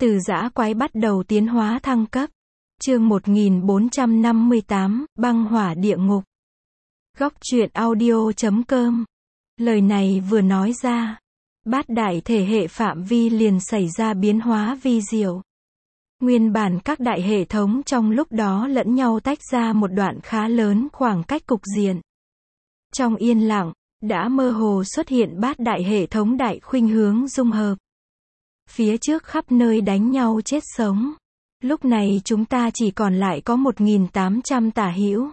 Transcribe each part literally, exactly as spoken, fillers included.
Từ dã quái bắt đầu tiến hóa thăng cấp. Chương một nghìn bốn trăm năm mươi tám, băng hỏa địa ngục. Góc truyện audio chấm com. Lời này vừa nói ra, bát đại thể hệ phạm vi liền xảy ra biến hóa vi diệu. Nguyên bản các đại hệ thống trong lúc đó lẫn nhau tách ra một đoạn khá lớn khoảng cách cục diện. Trong yên lặng, đã mơ hồ xuất hiện bát đại hệ thống đại khuynh hướng dung hợp. Phía trước khắp nơi đánh nhau chết sống. Lúc này chúng ta chỉ còn lại có một nghìn tám trăm tả hữu.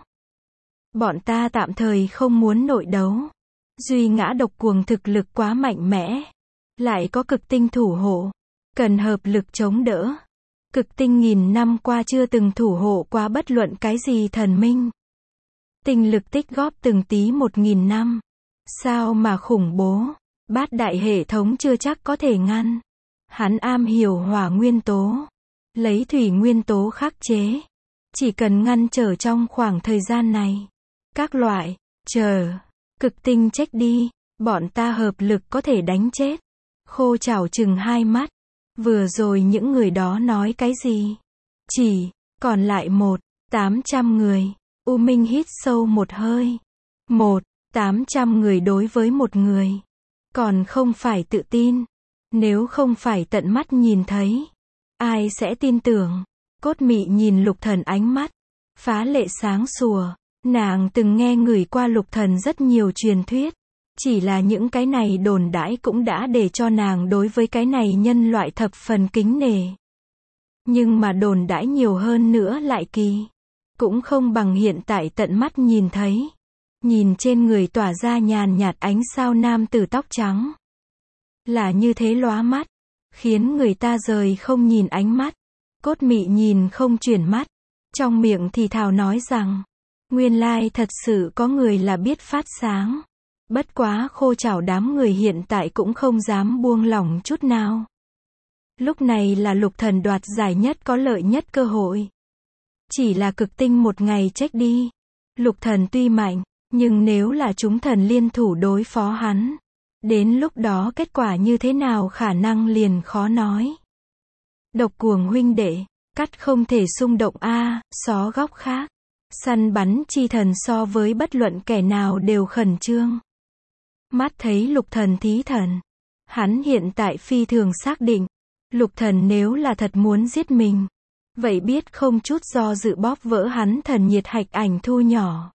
Bọn ta tạm thời không muốn nội đấu. Duy ngã độc cuồng thực lực quá mạnh mẽ. Lại có cực tinh thủ hộ. Cần hợp lực chống đỡ. Cực tinh nghìn năm qua chưa từng thủ hộ qua bất luận cái gì thần minh. Tinh lực tích góp từng tí một nghìn năm. Sao mà khủng bố. Bát đại hệ thống chưa chắc có thể ngăn. Hắn am hiểu hỏa nguyên tố. Lấy thủy nguyên tố khắc chế. Chỉ cần ngăn trở trong khoảng thời gian này. Các loại, chờ, cực tinh chết đi, bọn ta hợp lực có thể đánh chết. Khô chảo chừng hai mắt. Vừa rồi những người đó nói cái gì? Chỉ, còn lại một, tám trăm người. U Minh hít sâu một hơi. Một, tám trăm người đối với một người. Còn không phải tự tin. Nếu không phải tận mắt nhìn thấy. Ai sẽ tin tưởng? Cốt Mị nhìn Lục Thần ánh mắt. Phá lệ sáng sủa. Nàng từng nghe người qua Lục Thần rất nhiều truyền thuyết. Chỉ là những cái này đồn đãi cũng đã để cho nàng đối với cái này nhân loại thập phần kính nể. Nhưng mà đồn đãi nhiều hơn nữa lại kỳ. Cũng không bằng hiện tại tận mắt nhìn thấy. Nhìn trên người tỏa ra nhàn nhạt ánh sao nam tử tóc trắng. Là như thế lóa mắt. Khiến người ta rời không nhìn ánh mắt. Cốt Mị nhìn không chuyển mắt. Trong miệng thì thào nói rằng. Nguyên lai thật sự có người là biết phát sáng. Bất quá khô chảo đám người hiện tại cũng không dám buông lỏng chút nào. Lúc này là Lục Thần đoạt giải nhất có lợi nhất cơ hội. Chỉ là cực tinh một ngày chết đi. Lục Thần tuy mạnh, nhưng nếu là chúng thần liên thủ đối phó hắn. Đến lúc đó kết quả như thế nào khả năng liền khó nói. Độc cuồng huynh đệ, cắt không thể xung động a, xó góc khác. Săn bắn chi thần so với bất luận kẻ nào đều khẩn trương. Mắt thấy Lục Thần thí thần. Hắn hiện tại phi thường xác định. Lục Thần nếu là thật muốn giết mình. Vậy biết không chút do dự bóp vỡ hắn thần nhiệt hạch ảnh thu nhỏ.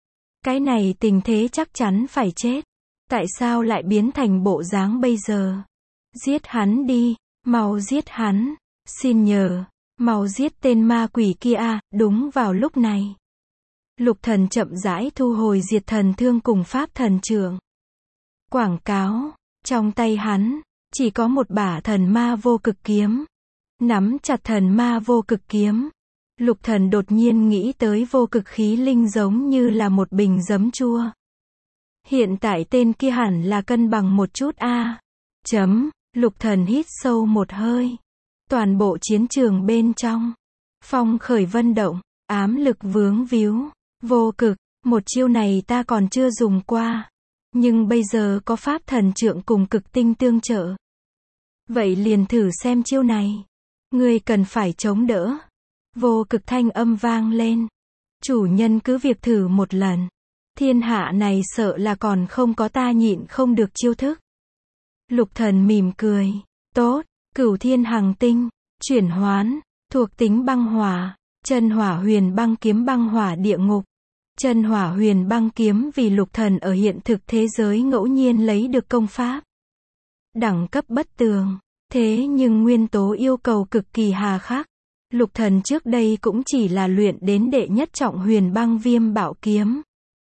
Cái này tình thế chắc chắn phải chết. Tại sao lại biến thành bộ dáng bây giờ? Giết hắn đi, mau giết hắn. Xin nhờ, mau giết tên ma quỷ kia a. Đúng vào lúc này. Lục Thần chậm rãi thu hồi diệt thần thương cùng pháp thần trượng. Quảng cáo, trong tay hắn, chỉ có một bả thần ma vô cực kiếm. Nắm chặt thần ma vô cực kiếm. Lục Thần đột nhiên nghĩ tới vô cực khí linh giống như là một bình giấm chua. Hiện tại tên kia hẳn là cân bằng một chút a. Chấm, Lục Thần hít sâu một hơi. Toàn bộ chiến trường bên trong. Phong khởi vân động, ám lực vướng víu. Vô cực, một chiêu này ta còn chưa dùng qua. Nhưng bây giờ có pháp thần trượng cùng cực tinh tương trợ. Vậy liền thử xem chiêu này. Ngươi cần phải chống đỡ. Vô cực thanh âm vang lên. Chủ nhân cứ việc thử một lần. Thiên hạ này sợ là còn không có ta nhịn không được chiêu thức. Lục Thần mỉm cười. Tốt, cửu thiên hằng tinh, chuyển hoán, thuộc tính băng hỏa, chân hỏa huyền băng kiếm băng hỏa địa ngục. Chân hỏa huyền băng kiếm vì Lục Thần ở hiện thực thế giới ngẫu nhiên lấy được công pháp. Đẳng cấp bất tường. Thế nhưng nguyên tố yêu cầu cực kỳ hà khắc. Lục Thần trước đây cũng chỉ là luyện đến đệ nhất trọng huyền băng viêm bảo kiếm.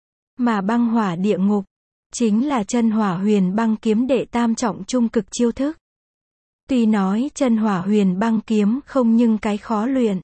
Mà băng hỏa địa ngục, chính là chân hỏa huyền băng kiếm đệ tam trọng trung cực chiêu thức. Tuy nói chân hỏa huyền băng kiếm không nhưng cái khó luyện.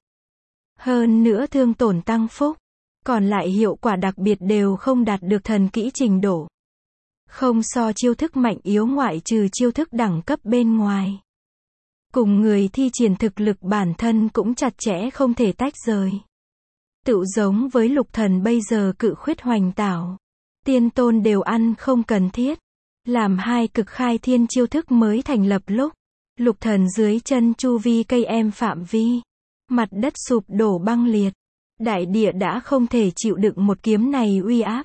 Hơn nữa thương tổn tăng phúc. Còn lại hiệu quả đặc biệt đều không đạt được thần kỹ trình độ. Không so chiêu thức mạnh yếu ngoại trừ chiêu thức đẳng cấp bên ngoài. Cùng người thi triển thực lực bản thân cũng chặt chẽ không thể tách rời. Tự giống với Lục Thần bây giờ cự khuyết hoành tảo. Tiên tôn đều ăn không cần thiết. Làm hai cực khai thiên chiêu thức mới thành lập lúc. Lục thần dưới chân chu vi cây em phạm vi. Mặt đất sụp đổ băng liệt. Đại địa đã không thể chịu đựng một kiếm này uy áp.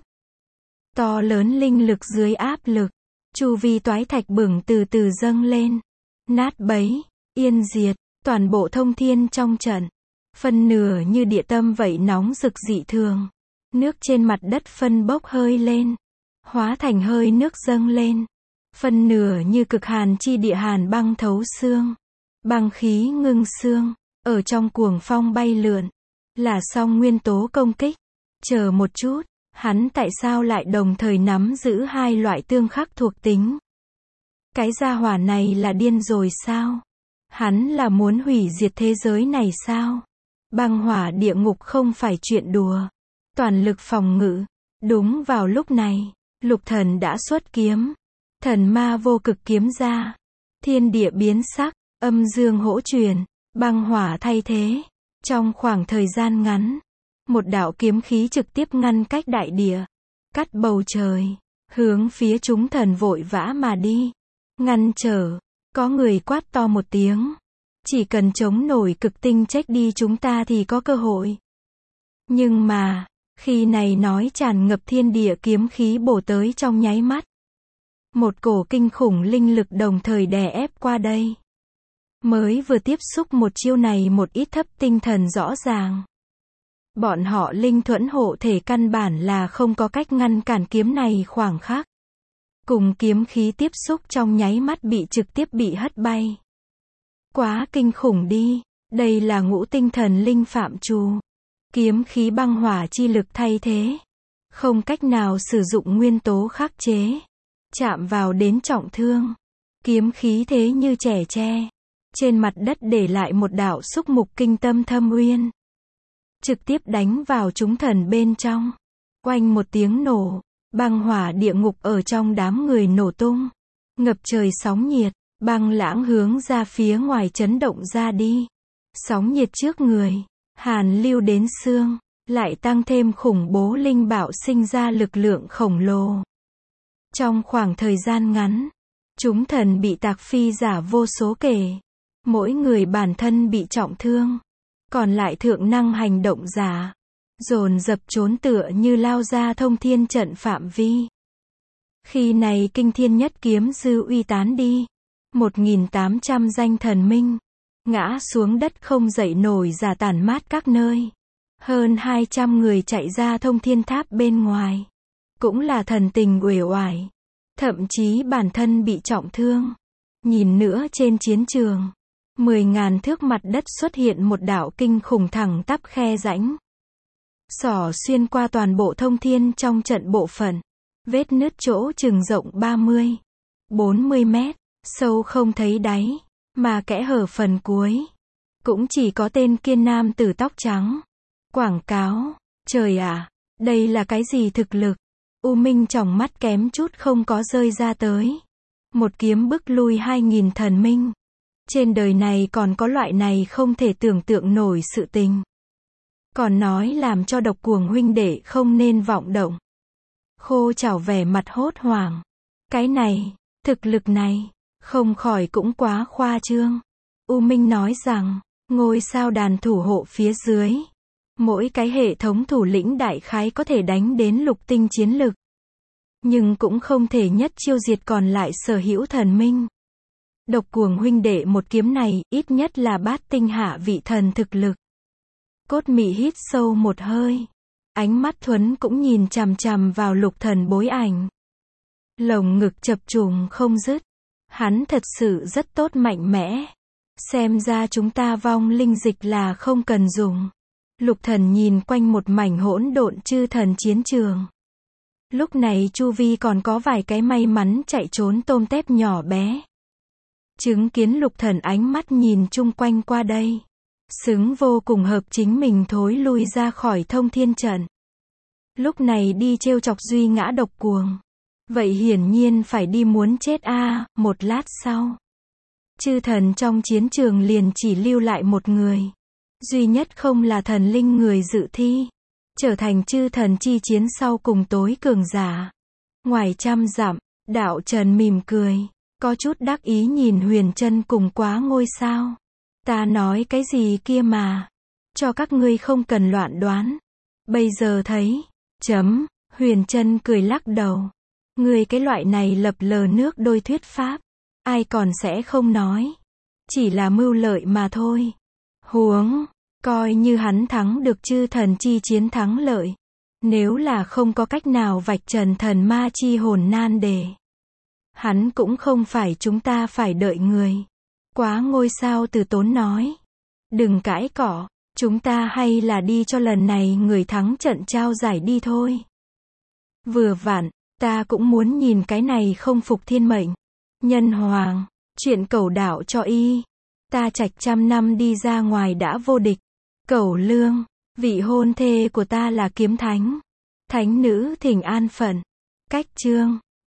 To lớn linh lực dưới áp lực. Chu vi toái thạch bừng từ từ dâng lên. Nát bấy, yên diệt, toàn bộ thông thiên trong trận. Phân nửa như địa tâm vậy nóng rực dị thường. Nước trên mặt đất phân bốc hơi lên. Hóa thành hơi nước dâng lên. Phân nửa như cực hàn chi địa hàn băng thấu xương. Băng khí ngưng xương. Ở trong cuồng phong bay lượn. Là song nguyên tố công kích. Chờ một chút. Hắn tại sao lại đồng thời nắm giữ hai loại tương khắc thuộc tính? Cái gia hỏa này là điên rồi sao? Hắn là muốn hủy diệt thế giới này sao? Băng hỏa địa ngục không phải chuyện đùa. Toàn lực phòng ngự. Đúng vào lúc này, lục thần đã xuất kiếm. Thần ma vô cực kiếm ra. Thiên địa biến sắc, âm dương hỗ truyền, băng hỏa thay thế. Trong khoảng thời gian ngắn, một đạo kiếm khí trực tiếp ngăn cách đại địa, cắt bầu trời, hướng phía chúng thần vội vã mà đi. Ngăn trở, có người quát to một tiếng. Chỉ cần chống nổi cực tinh trách đi chúng ta thì có cơ hội. Nhưng mà, khi này nói tràn ngập thiên địa kiếm khí bổ tới trong nháy mắt. Một cổ kinh khủng linh lực đồng thời đè ép qua đây. Mới vừa tiếp xúc một chiêu này một ít thấp tinh thần rõ ràng. Bọn họ linh thuẫn hộ thể căn bản là không có cách ngăn cản kiếm này khoảng khắc. Cùng kiếm khí tiếp xúc trong nháy mắt bị trực tiếp bị hất bay. Quá kinh khủng đi, đây là ngũ tinh thần linh phạm trù. Kiếm khí băng hỏa chi lực thay thế. Không cách nào sử dụng nguyên tố khắc chế. Chạm vào đến trọng thương. Kiếm khí thế như trẻ tre. Trên mặt đất để lại một đạo xúc mục kinh tâm thâm uyên. Trực tiếp đánh vào chúng thần bên trong. Oanh một tiếng nổ. Băng hỏa địa ngục ở trong đám người nổ tung. Ngập trời sóng nhiệt. Băng lãng hướng ra phía ngoài chấn động ra đi. Sóng nhiệt trước người. Hàn lưu đến xương. Lại tăng thêm khủng bố linh bảo sinh ra lực lượng khổng lồ. Trong khoảng thời gian ngắn. Chúng thần bị tạc phi giả vô số kể. Mỗi người bản thân bị trọng thương. Còn lại thượng năng hành động giả. Dồn dập trốn tựa như lao ra thông thiên trận phạm vi. Khi này kinh thiên nhất kiếm dư uy tán đi. một nghìn tám trăm danh thần minh. Ngã xuống đất không dậy nổi giả tản mát các nơi. Hơn hai trăm người chạy ra thông thiên tháp bên ngoài. Cũng là thần tình uể oải. Thậm chí bản thân bị trọng thương. Nhìn nữa trên chiến trường. Mười ngàn thước mặt đất xuất hiện một đạo kinh khủng thẳng tắp khe rãnh. Xỏ xuyên qua toàn bộ thông thiên trong trận bộ phận. Vết nứt chỗ chừng rộng ba mươi, bốn mươi mét. Sâu không thấy đáy. Mà kẽ hở phần cuối. Cũng chỉ có tên kiên nam tử tóc trắng. Quảng cáo. Trời ạ, đây là cái gì thực lực? U Minh tròng mắt kém chút không có rơi ra tới. Một kiếm bức lui hai nghìn thần minh. Trên đời này còn có loại này không thể tưởng tượng nổi sự tình. Còn nói làm cho độc cuồng huynh đệ không nên vọng động. Khô chảo vẻ mặt hốt hoảng. Cái này, thực lực này, không khỏi cũng quá khoa trương. U Minh nói rằng, ngôi sao đàn thủ hộ phía dưới. Mỗi cái hệ thống thủ lĩnh đại khái có thể đánh đến lục tinh chiến lực. Nhưng cũng không thể nhất chiêu diệt còn lại sở hữu thần minh. Độc cuồng huynh đệ một kiếm này, ít nhất là bát tinh hạ vị thần thực lực. Cốt mị hít sâu một hơi. Ánh mắt thuấn cũng nhìn chằm chằm vào lục thần bối ảnh. Lồng ngực chập trùng không dứt. Hắn thật sự rất tốt mạnh mẽ. Xem ra chúng ta vong linh dịch là không cần dùng. Lục thần nhìn quanh một mảnh hỗn độn chư thần chiến trường. Lúc này chu vi còn có vài cái may mắn chạy trốn tôm tép nhỏ bé. Chứng kiến lục thần ánh mắt nhìn chung quanh qua đây. Xứng vô cùng hợp chính mình thối lui ra khỏi thông thiên trận. Lúc này đi trêu chọc duy ngã độc cuồng. Vậy hiển nhiên phải đi muốn chết a. À, một lát sau. Chư thần trong chiến trường liền chỉ lưu lại một người. Duy nhất không là thần linh người dự thi. Trở thành chư thần chi chiến sau cùng tối cường giả. Ngoài trăm dặm, đạo trần mỉm cười. có chút đắc ý nhìn Huyền Trân cùng Quá Ngôi Sao. Ta nói cái gì kia mà. Cho các ngươi không cần loạn đoán. Bây giờ thấy. Chấm. Huyền Trân cười lắc đầu. Ngươi cái loại này lập lờ nước đôi thuyết pháp. Ai còn sẽ không nói. Chỉ là mưu lợi mà thôi. Huống. Coi như hắn thắng được chư thần chi chiến thắng lợi. Nếu là không có cách nào vạch trần thần ma chi hồn nan đề. Hắn cũng không phải chúng ta phải đợi người. Quá Ngôi Sao từ tốn nói. Đừng cãi cọ. Chúng ta hay là đi cho lần này người thắng trận trao giải đi thôi. Vừa vặn, ta cũng muốn nhìn cái này không phục thiên mệnh. Nhân hoàng, chuyện cẩu đạo cho y. Ta trạch trăm năm đi ra ngoài đã vô địch. Cẩu lương, vị hôn thê của ta là kiếm thánh. Thánh nữ thỉnh an phận. Cách chương.